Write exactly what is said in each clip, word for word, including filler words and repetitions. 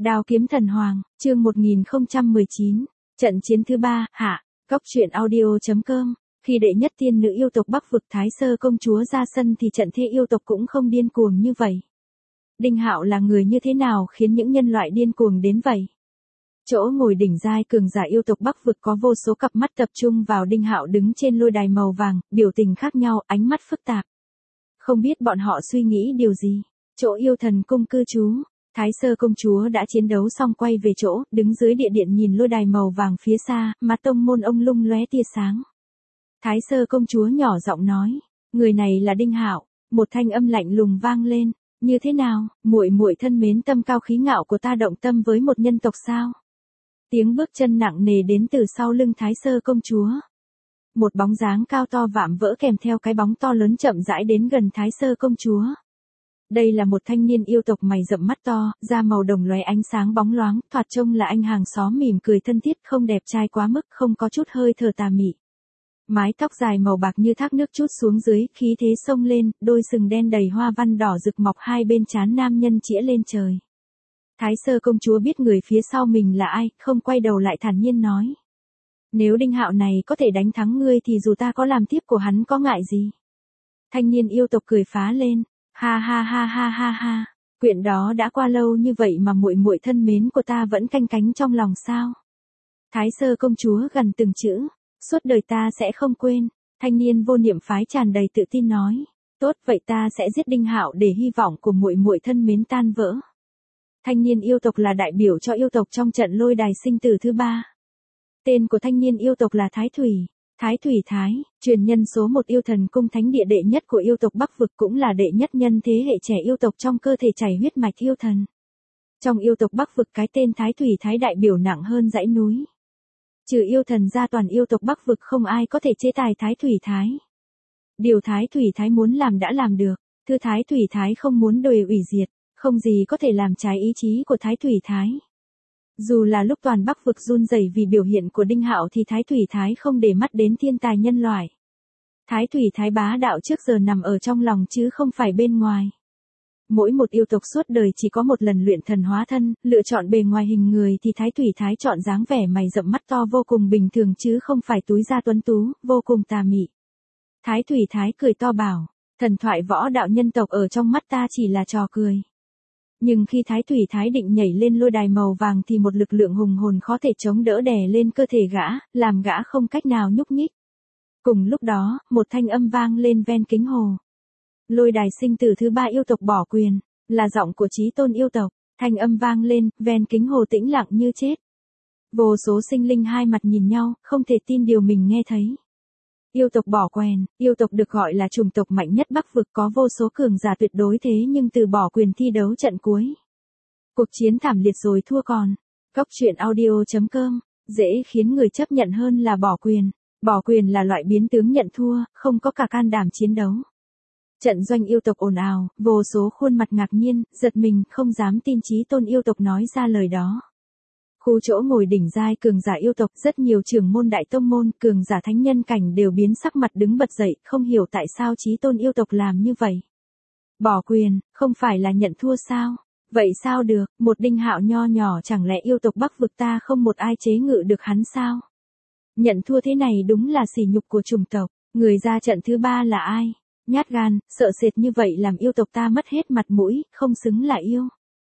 Đao kiếm thần hoàng, chương một nghìn không trăm mười chín, trận chiến thứ ba, hạ, góc truyện audio.com. Khi đệ nhất tiên nữ yêu tộc Bắc vực Thái Sơ công chúa ra sân thì trận thế yêu tộc cũng không điên cuồng như vậy. Đinh Hạo là người như thế nào khiến những nhân loại điên cuồng đến vậy? Chỗ ngồi đỉnh giai cường giả yêu tộc Bắc vực có vô số cặp mắt tập trung vào Đinh Hạo đứng trên lôi đài màu vàng, biểu tình khác nhau, ánh mắt phức tạp. Không biết bọn họ suy nghĩ điều gì. Chỗ yêu thần cung cư trú, Thái Sơ công chúa đã chiến đấu xong quay về chỗ, đứng dưới địa điện nhìn lôi đài màu vàng phía xa, mắt tông môn ông lung lóe tia sáng. Thái Sơ công chúa nhỏ giọng nói, người này là Đinh Hạo. Một thanh âm lạnh lùng vang lên, như thế nào, muội muội thân mến tâm cao khí ngạo của ta động tâm với một nhân tộc sao? Tiếng bước chân nặng nề đến từ sau lưng Thái Sơ công chúa. Một bóng dáng cao to vạm vỡ kèm theo cái bóng to lớn chậm rãi đến gần Thái Sơ công chúa. Đây là một thanh niên yêu tộc mày rậm mắt to, da màu đồng lóe ánh sáng bóng loáng, thoạt trông là anh hàng xóm mỉm cười thân thiết, không đẹp trai quá mức, không có chút hơi thở tà mị. Mái tóc dài màu bạc như thác nước trút xuống dưới, khí thế xông lên, đôi sừng đen đầy hoa văn đỏ rực mọc hai bên trán nam nhân chĩa lên trời. Thái Sơ công chúa biết người phía sau mình là ai, không quay đầu lại thản nhiên nói. Nếu Đinh Hạo này có thể đánh thắng ngươi thì dù ta có làm tiếp của hắn có ngại gì? Thanh niên yêu tộc cười phá lên, ha ha ha ha ha ha, chuyện đó đã qua lâu như vậy mà muội muội thân mến của ta vẫn canh cánh trong lòng sao? Thái Sơ công chúa gần từng chữ, suốt đời ta sẽ không quên. Thanh niên vô niệm phái tràn đầy tự tin nói, tốt vậy ta sẽ giết Đinh Hạo để hy vọng của muội muội thân mến tan vỡ. Thanh niên yêu tộc là đại biểu cho yêu tộc trong trận lôi đài sinh tử thứ ba. Tên của thanh niên yêu tộc là Thái Thủy, Thái Thủy Thái, truyền nhân số một yêu thần cung thánh địa đệ nhất của yêu tộc Bắc vực, cũng là đệ nhất nhân thế hệ trẻ yêu tộc trong cơ thể chảy huyết mạch yêu thần. Trong yêu tộc Bắc vực cái tên Thái Thủy Thái đại biểu nặng hơn dãy núi. Trừ yêu thần ra toàn yêu tộc Bắc vực không ai có thể chế tài Thái Thủy Thái. Điều Thái Thủy Thái muốn làm đã làm được, thư Thái Thủy Thái không muốn đồi ủy diệt, không gì có thể làm trái ý chí của Thái Thủy Thái. Dù là lúc toàn Bắc vực run rẩy vì biểu hiện của Đinh Hạo thì Thái Thủy Thái không để mắt đến thiên tài nhân loại. Thái Thủy Thái bá đạo trước giờ nằm ở trong lòng chứ không phải bên ngoài. Mỗi một yêu tộc suốt đời chỉ có một lần luyện thần hóa thân, lựa chọn bề ngoài hình người thì Thái Thủy Thái chọn dáng vẻ mày rậm mắt to vô cùng bình thường chứ không phải túi da tuấn tú, vô cùng tà mị. Thái Thủy Thái cười to bảo, thần thoại võ đạo nhân tộc ở trong mắt ta chỉ là trò cười. Nhưng khi Thái Thủy Thái định nhảy lên lôi đài màu vàng thì một lực lượng hùng hồn khó thể chống đỡ đè lên cơ thể gã, làm gã không cách nào nhúc nhích. Cùng lúc đó, một thanh âm vang lên ven kính hồ. Lôi đài sinh tử thứ ba yêu tộc bỏ quyền, là giọng của chí tôn yêu tộc, thanh âm vang lên, ven kính hồ tĩnh lặng như chết. Vô số sinh linh hai mặt nhìn nhau, không thể tin điều mình nghe thấy. Yêu tộc bỏ quyền, yêu tộc được gọi là chủng tộc mạnh nhất Bắc vực, có vô số cường giả tuyệt đối thế nhưng từ bỏ quyền thi đấu trận cuối. Cuộc chiến thảm liệt rồi thua còn. Góc truyện audio.com, dễ khiến người chấp nhận hơn là bỏ quyền. Bỏ quyền là loại biến tướng nhận thua, không có cả can đảm chiến đấu. Trận doanh yêu tộc ồn ào, vô số khuôn mặt ngạc nhiên, giật mình, không dám tin chí tôn yêu tộc nói ra lời đó. Khu chỗ ngồi đỉnh giai cường giả yêu tộc, rất nhiều trưởng môn đại tông môn, cường giả thánh nhân cảnh đều biến sắc mặt đứng bật dậy, không hiểu tại sao chí tôn yêu tộc làm như vậy. Bỏ quyền, không phải là nhận thua sao? Vậy sao được, một Đinh Hạo nho nhỏ chẳng lẽ yêu tộc Bắc vực ta không một ai chế ngự được hắn sao? Nhận thua thế này đúng là sỉ nhục của chủng tộc, người ra trận thứ ba là ai? Nhát gan, sợ sệt như vậy làm yêu tộc ta mất hết mặt mũi, không xứng là yêu.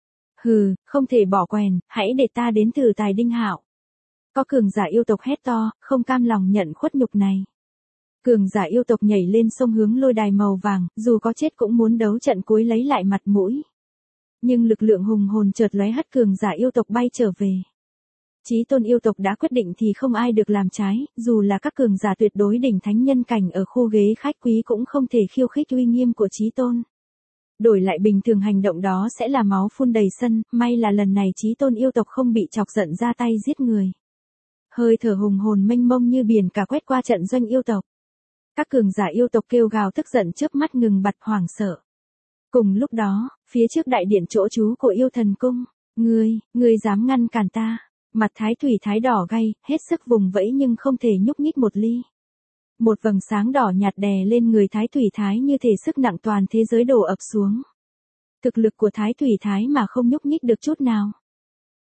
Hừ, không thể bỏ quyền, hãy để ta đến thử tài Đinh Hạo. Có cường giả yêu tộc hét to, không cam lòng nhận khuất nhục này. Cường giả yêu tộc nhảy lên sông hướng lôi đài màu vàng, dù có chết cũng muốn đấu trận cuối lấy lại mặt mũi. Nhưng lực lượng hùng hồn chợt lóe hất cường giả yêu tộc bay trở về. Chí tôn yêu tộc đã quyết định thì không ai được làm trái, dù là các cường giả tuyệt đối đỉnh thánh nhân cảnh ở khu ghế khách quý cũng không thể khiêu khích uy nghiêm của chí tôn. Đổi lại bình thường hành động đó sẽ là máu phun đầy sân, may là lần này chí tôn yêu tộc không bị chọc giận ra tay giết người. Hơi thở hùng hồn mênh mông như biển cả quét qua trận doanh yêu tộc. Các cường giả yêu tộc kêu gào tức giận chớp mắt ngừng bặt hoảng sợ. Cùng lúc đó, phía trước đại điện chỗ trú của yêu thần cung, ngươi, ngươi dám ngăn cản ta? Mặt Thái Thủy Thái đỏ gay, hết sức vùng vẫy nhưng không thể nhúc nhích một ly. Một vầng sáng đỏ nhạt đè lên người Thái Thủy Thái như thể sức nặng toàn thế giới đổ ập xuống. Thực lực của Thái Thủy Thái mà không nhúc nhích được chút nào.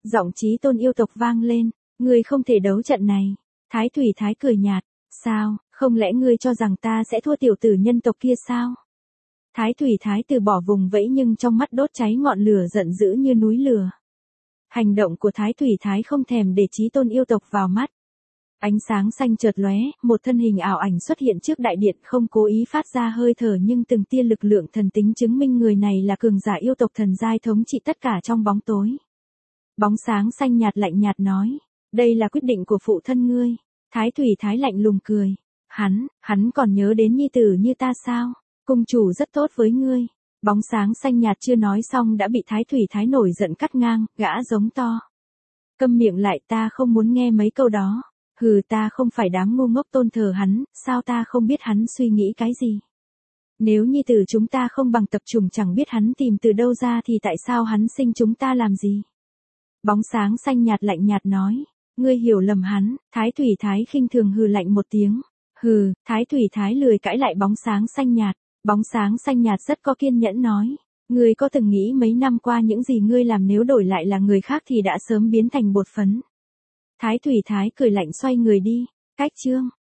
Giọng Chí Tôn yêu tộc vang lên, ngươi không thể đấu trận này. Thái Thủy Thái cười nhạt, sao, không lẽ ngươi cho rằng ta sẽ thua tiểu tử nhân tộc kia sao? Thái Thủy Thái từ bỏ vùng vẫy nhưng trong mắt đốt cháy ngọn lửa giận dữ như núi lửa. Hành động của Thái Thủy Thái không thèm để Chí Tôn yêu tộc vào mắt. Ánh sáng xanh chợt lóe, một thân hình ảo ảnh xuất hiện trước đại điện, không cố ý phát ra hơi thở nhưng từng tia lực lượng thần tính chứng minh người này là cường giả yêu tộc thần giai thống trị tất cả trong bóng tối. Bóng sáng xanh nhạt lạnh nhạt nói, đây là quyết định của phụ thân ngươi. Thái Thủy Thái lạnh lùng cười, hắn, hắn còn nhớ đến nhi tử như ta sao? Cung chủ rất tốt với ngươi. Bóng sáng xanh nhạt chưa nói xong đã bị Thái Thủy Thái nổi giận cắt ngang, gã giống to. Câm miệng lại, ta không muốn nghe mấy câu đó. Hừ, ta không phải đám ngu ngốc tôn thờ hắn, sao ta không biết hắn suy nghĩ cái gì? Nếu nhi tử chúng ta không bằng tập trùng chẳng biết hắn tìm từ đâu ra thì tại sao hắn sinh chúng ta làm gì? Bóng sáng xanh nhạt lạnh nhạt nói, ngươi hiểu lầm hắn. Thái Thủy Thái khinh thường hừ lạnh một tiếng. Hừ, Thái Thủy Thái lười cãi lại bóng sáng xanh nhạt. Bóng sáng xanh nhạt rất có kiên nhẫn nói, ngươi có từng nghĩ mấy năm qua những gì ngươi làm nếu đổi lại là người khác thì đã sớm biến thành bột phấn. Thái Thủy Thái cười lạnh xoay người đi, cách chương.